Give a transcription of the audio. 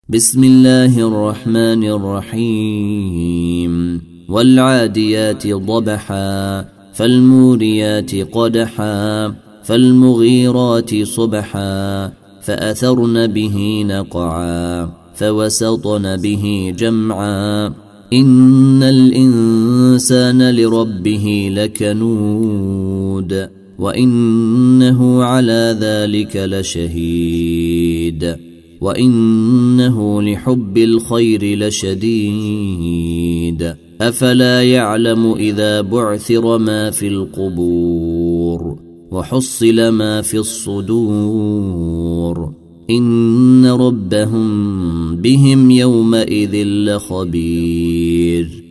بسم الله الرحمن الرحيم والعاديات ضبحا فالموريات قدحا فالمغيرات صبحا فأثرن به نقعا فوسطن به جمعا إن الإنسان لربه لكنود وإنه على ذلك لشهيد وإنه لحب الخير لشديد أفلا يعلم إذا بعثر ما في القبور وحصل ما في الصدور إن ربهم بهم يومئذ لخبير